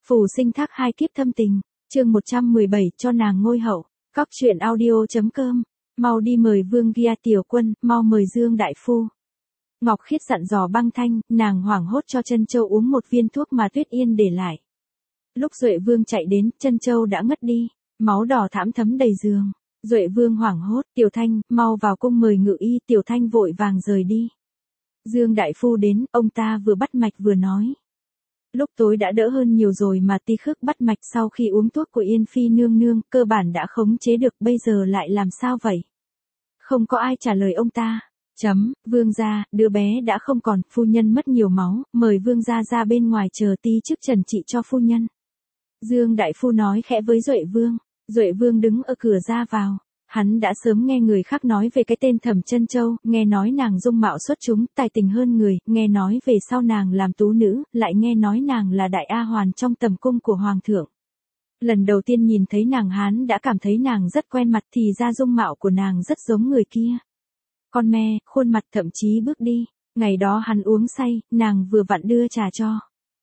Phù sinh thác hai kiếp thâm tình, chương 117 cho nàng ngôi hậu, Cóc truyện audio.com, mau đi mời Vương Gia tiểu quân, mau mời Dương đại phu. Ngọc Khiết dặn dò Băng Thanh, nàng hoảng hốt cho Trân Châu uống một viên thuốc mà Tuyết Yên để lại. Lúc Duệ Vương chạy đến, Trân Châu đã ngất đi, máu đỏ thẫm thấm đầy giường. Duệ Vương hoảng hốt, Tiểu Thanh, mau vào cung mời ngự y. Tiểu Thanh vội vàng rời đi. Dương đại phu đến, ông ta vừa bắt mạch vừa nói. Lúc tối đã đỡ hơn nhiều rồi mà Ti Khước bắt mạch sau khi uống thuốc của Yên Phi nương nương, cơ bản đã khống chế được, bây giờ lại làm sao vậy? Không có ai trả lời ông ta. Vương gia, đứa bé đã không còn, phu nhân mất nhiều máu, mời vương gia ra bên ngoài chờ Ti chức trần trị cho phu nhân. Dương đại phu nói khẽ với Duệ Vương. Duệ Vương đứng ở cửa ra vào. Hắn đã sớm nghe người khác nói về cái tên Thẩm Trân Châu, nghe nói nàng dung mạo xuất chúng, tài tình hơn người, nghe nói về sau nàng làm tú nữ, lại nghe nói nàng là đại A Hoàn trong tầm cung của Hoàng thượng. Lần đầu tiên nhìn thấy nàng hắn đã cảm thấy nàng rất quen mặt, thì ra dung mạo của nàng rất giống người kia. Con me, khuôn mặt, thậm chí bước đi. Ngày đó hắn uống say, nàng vừa vặn đưa trà cho.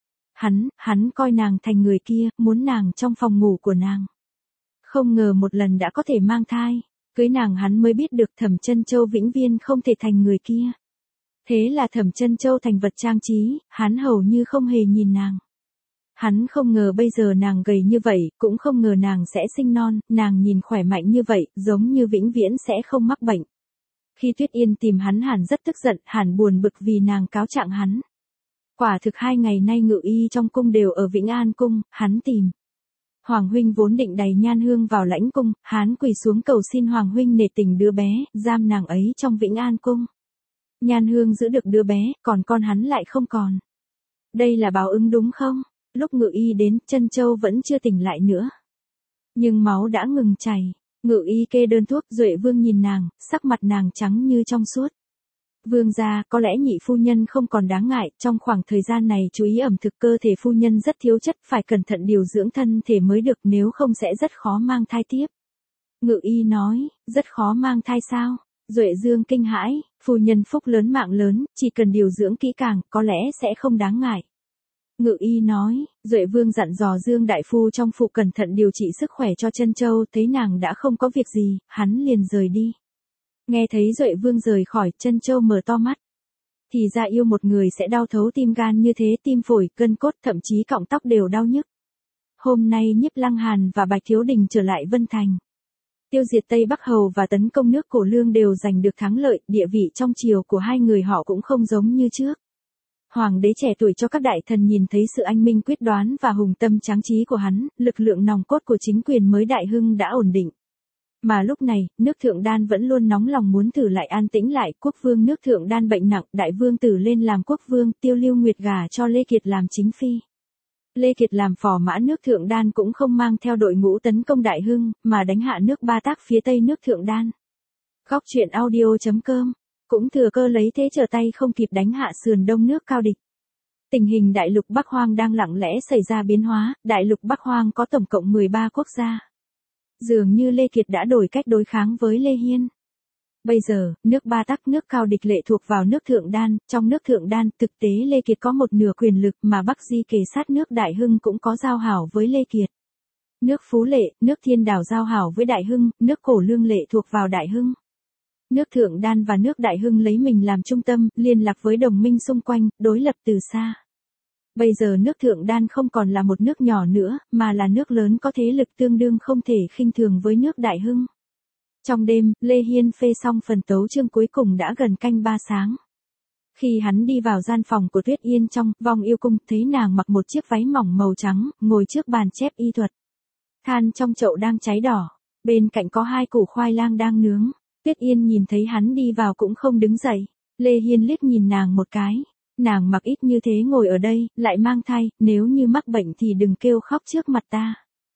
Hắn coi nàng thành người kia, muốn nàng trong phòng ngủ của nàng. Không ngờ một lần đã có thể mang thai. Cưới nàng hắn mới biết được Thẩm Trân Châu vĩnh viễn không thể thành người kia. Thế là Thẩm Trân Châu thành vật trang trí, hắn hầu như không hề nhìn nàng. Hắn không ngờ bây giờ nàng gầy như vậy, cũng không ngờ nàng sẽ sinh non, nàng nhìn khỏe mạnh như vậy, giống như vĩnh viễn sẽ không mắc bệnh. Khi Tuyết Yên tìm hắn hẳn rất tức giận, hẳn buồn bực vì nàng cáo trạng hắn. Quả thực 2 ngày nay ngự y trong cung đều ở Vĩnh An cung, hắn tìm. Hoàng huynh vốn định đầy nhan hương vào lãnh cung, hắn quỳ xuống cầu xin Hoàng huynh nể tình đứa bé, giam nàng ấy trong Vĩnh An cung. Nhan hương giữ được đứa bé, còn con hắn lại không còn. Đây là báo ứng đúng không? Lúc ngự y đến, Trân Châu vẫn chưa tỉnh lại nữa. Nhưng máu đã ngừng chảy. Ngự y kê đơn thuốc, Duệ Vương nhìn nàng, sắc mặt nàng trắng như trong suốt. Vương gia, có lẽ nhị phu nhân không còn đáng ngại, trong khoảng thời gian này chú ý ẩm thực, cơ thể phu nhân rất thiếu chất, phải cẩn thận điều dưỡng thân thể mới được, nếu không sẽ rất khó mang thai tiếp. Ngự y nói, rất khó mang thai sao? Duệ Dương kinh hãi, phu nhân phúc lớn mạng lớn, chỉ cần điều dưỡng kỹ càng, có lẽ sẽ không đáng ngại. Ngự y nói, Duệ Vương dặn dò Dương đại phu trong phủ cẩn thận điều trị sức khỏe cho Trân Châu, thấy nàng đã không có việc gì, hắn liền rời đi. Nghe thấy Duệ Vương rời khỏi, Trân Châu mở to mắt. Thì ra yêu một người sẽ đau thấu tim gan như thế, tim phổi, gân cốt, thậm chí cọng tóc đều đau nhức. Hôm nay Nhiếp Lăng Hàn và Bạch Thiếu Đình trở lại Vân Thành. Tiêu diệt Tây Bắc Hầu và tấn công nước Cổ Lương đều giành được thắng lợi, địa vị trong triều của hai người họ cũng không giống như trước. Hoàng đế trẻ tuổi cho các đại thần nhìn thấy sự anh minh quyết đoán và hùng tâm tráng trí của hắn, lực lượng nòng cốt của chính quyền mới đại hưng đã ổn định. Mà lúc này, nước Thượng Đan vẫn luôn nóng lòng muốn thử lại an tĩnh lại, quốc vương nước Thượng Đan bệnh nặng, đại vương tử lên làm quốc vương, Tiêu Lưu Nguyệt gả cho Lê Kiệt làm chính phi. Lê Kiệt làm phò mã nước Thượng Đan cũng không mang theo đội ngũ tấn công đại hưng, mà đánh hạ nước Ba Tác phía tây nước Thượng Đan. Cóc truyện audio.com cũng thừa cơ lấy thế trở tay không kịp đánh hạ sườn đông nước Cao Địch. Tình hình đại lục Bắc Hoang đang lặng lẽ xảy ra biến hóa, đại lục Bắc Hoang có tổng cộng 13 quốc gia. Dường như Lê Kiệt đã đổi cách đối kháng với Lê Hiên. Bây giờ, nước Ba Tắc nước Cao Địch lệ thuộc vào nước Thượng Đan, trong nước Thượng Đan, thực tế Lê Kiệt có một nửa quyền lực mà Bắc Di kề sát nước Đại Hưng cũng có giao hảo với Lê Kiệt. Nước Phú Lệ, nước Thiên Đảo giao hảo với Đại Hưng, nước Cổ Lương lệ thuộc vào Đại Hưng. Nước Thượng Đan và nước Đại Hưng lấy mình làm trung tâm, liên lạc với đồng minh xung quanh, đối lập từ xa. Bây giờ nước Thượng Đan không còn là một nước nhỏ nữa, mà là nước lớn có thế lực tương đương không thể khinh thường với nước Đại Hưng. Trong đêm, Lê Hiên phê xong phần tấu chương cuối cùng đã gần canh 3 sáng. Khi hắn đi vào gian phòng của Tuyết Yên trong Vong Yêu Cung, thấy nàng mặc một chiếc váy mỏng màu trắng, ngồi trước bàn chép y thuật. Than trong chậu đang cháy đỏ, bên cạnh có 2 củ khoai lang đang nướng. Tuyết Yên nhìn thấy hắn đi vào cũng không đứng dậy. Lê Hiên liếc nhìn nàng một cái. Nàng mặc ít như thế ngồi ở đây, lại mang thai, nếu như mắc bệnh thì đừng kêu khóc trước mặt ta.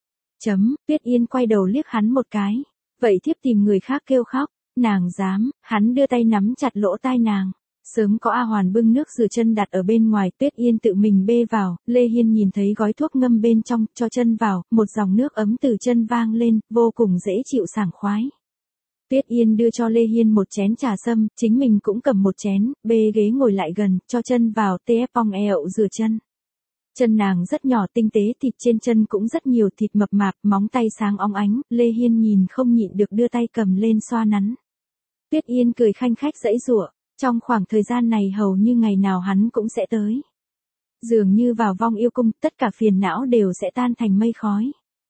Tuyết Yên quay đầu liếc hắn một cái. Vậy thiếp tìm người khác kêu khóc. Nàng dám, hắn đưa tay nắm chặt lỗ tai nàng. Sớm có A Hoàn bưng nước rửa chân đặt ở bên ngoài, Tuyết Yên tự mình bê vào, Lê Hiên nhìn thấy gói thuốc ngâm bên trong, cho chân vào, một dòng nước ấm từ chân vang lên, vô cùng dễ chịu sảng khoái. Tuyết Yên đưa cho Lê Hiên một chén trà sâm, chính mình cũng cầm một chén, bê ghế ngồi lại gần, cho chân vào, tê pong eo rửa chân. Chân nàng rất nhỏ tinh tế, thịt trên chân cũng rất nhiều, thịt mập mạp, móng tay sáng óng ánh, Lê Hiên nhìn không nhịn được đưa tay cầm lên xoa nắn. Tuyết Yên cười khanh khách giãy giụa, trong khoảng thời gian này hầu như ngày nào hắn cũng sẽ tới. Dường như vào vong yêu cung, tất cả phiền não đều sẽ tan thành mây khói.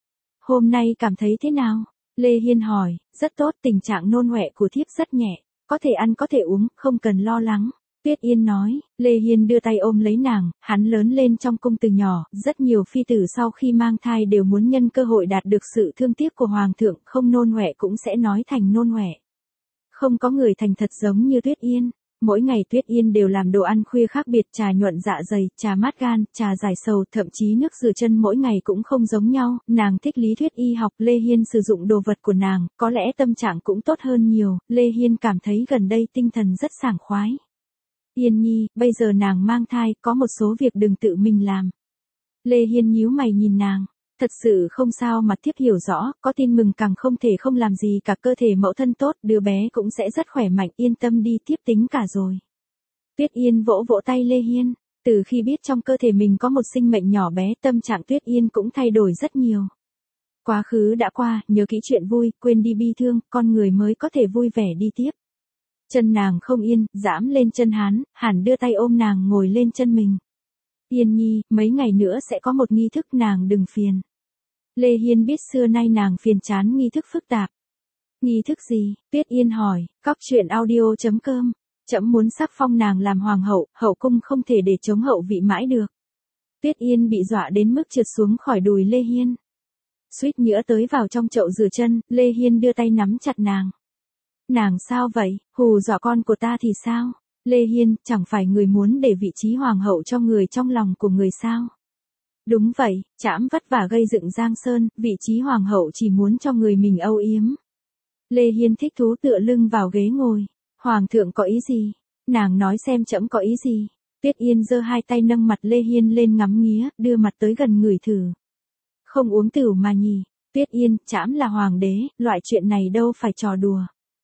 Hôm nay cảm thấy thế nào? Lê Hiên hỏi. Rất tốt, tình trạng nôn ọe của thiếp rất nhẹ, có thể ăn có thể uống, không cần lo lắng. Tuyết Yên nói. Lê Hiên đưa tay ôm lấy nàng, hắn lớn lên trong cung từ nhỏ, rất nhiều phi tử sau khi mang thai đều muốn nhân cơ hội đạt được sự thương tiếc của hoàng thượng, không nôn ọe cũng sẽ nói thành nôn ọe. Không có người thành thật giống như Tuyết Yên. Mỗi ngày Tuyết Yên đều làm đồ ăn khuya khác biệt, trà nhuận dạ dày, trà mát gan, trà giải sầu, thậm chí nước rửa chân mỗi ngày cũng không giống nhau. Nàng thích lý thuyết y học, Lê Hiên sử dụng đồ vật của nàng, có lẽ tâm trạng cũng tốt hơn nhiều. Lê Hiên cảm thấy gần đây tinh thần rất sảng khoái. Yên nhi, bây giờ nàng mang thai, có một số việc đừng tự mình làm. Lê Hiên nhíu mày nhìn nàng. Thật sự không sao mà thiếp hiểu rõ, có tin mừng càng không thể không làm gì cả, cơ thể mẫu thân tốt, đứa bé cũng sẽ rất khỏe mạnh, yên tâm đi, thiếp tính cả rồi. Tuyết Yên vỗ vỗ tay Lê Hiên, từ khi biết trong cơ thể mình có một sinh mệnh nhỏ bé, tâm trạng Tuyết Yên cũng thay đổi rất nhiều. Quá khứ đã qua, nhớ kỹ chuyện vui, quên đi bi thương, con người mới có thể vui vẻ đi tiếp. Chân nàng không yên, giãm lên chân hắn, Hàn đưa tay ôm nàng ngồi lên chân mình. Yên nhi, mấy ngày nữa sẽ có một nghi thức, nàng đừng phiền. Lê Hiên biết xưa nay nàng phiền chán nghi thức phức tạp. Nghi thức gì? Tuyết Yên hỏi. Cóc truyện audio.com. Trẫm muốn sắc phong nàng làm hoàng hậu, hậu cung không thể để chống hậu vị mãi được. Tuyết Yên bị dọa đến mức trượt xuống khỏi đùi Lê Hiên. Suýt nữa tới vào trong chậu rửa chân, Lê Hiên đưa tay nắm chặt nàng. Nàng sao vậy, hù dọa con của ta thì sao? Lê Hiên, chẳng phải người muốn để vị trí hoàng hậu cho người trong lòng của người sao? Đúng vậy, trẫm vất vả gây dựng Giang Sơn, vị trí hoàng hậu chỉ muốn cho người mình âu yếm. Lê Hiên thích thú tựa lưng vào ghế ngồi. Hoàng thượng có ý gì? Nàng nói xem trẫm có ý gì? Tuyết Yên giơ hai tay nâng mặt Lê Hiên lên ngắm nghía, đưa mặt tới gần ngửi thử. Không uống tửu mà nhỉ? Tuyết Yên, trẫm là hoàng đế, loại chuyện này đâu phải trò đùa.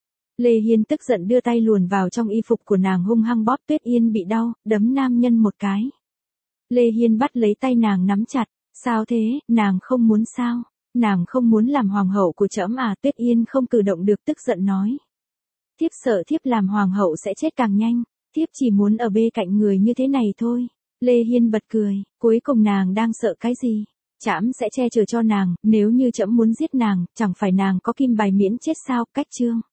Lê Hiên tức giận đưa tay luồn vào trong y phục của nàng hung hăng bóp. Tuyết Yên bị đau, đấm nam nhân một cái. Lê Hiên bắt lấy tay nàng nắm chặt. Sao thế, nàng không muốn sao? Nàng không muốn làm hoàng hậu của trẫm à? Tuyết Yên không cử động được, tức giận nói. Thiếp sợ thiếp làm hoàng hậu sẽ chết càng nhanh. Thiếp chỉ muốn ở bên cạnh người như thế này thôi. Lê Hiên bật cười, cuối cùng nàng đang sợ cái gì? Trẫm sẽ che chở cho nàng, nếu như trẫm muốn giết nàng, chẳng phải nàng có kim bài miễn chết sao? Cách chương.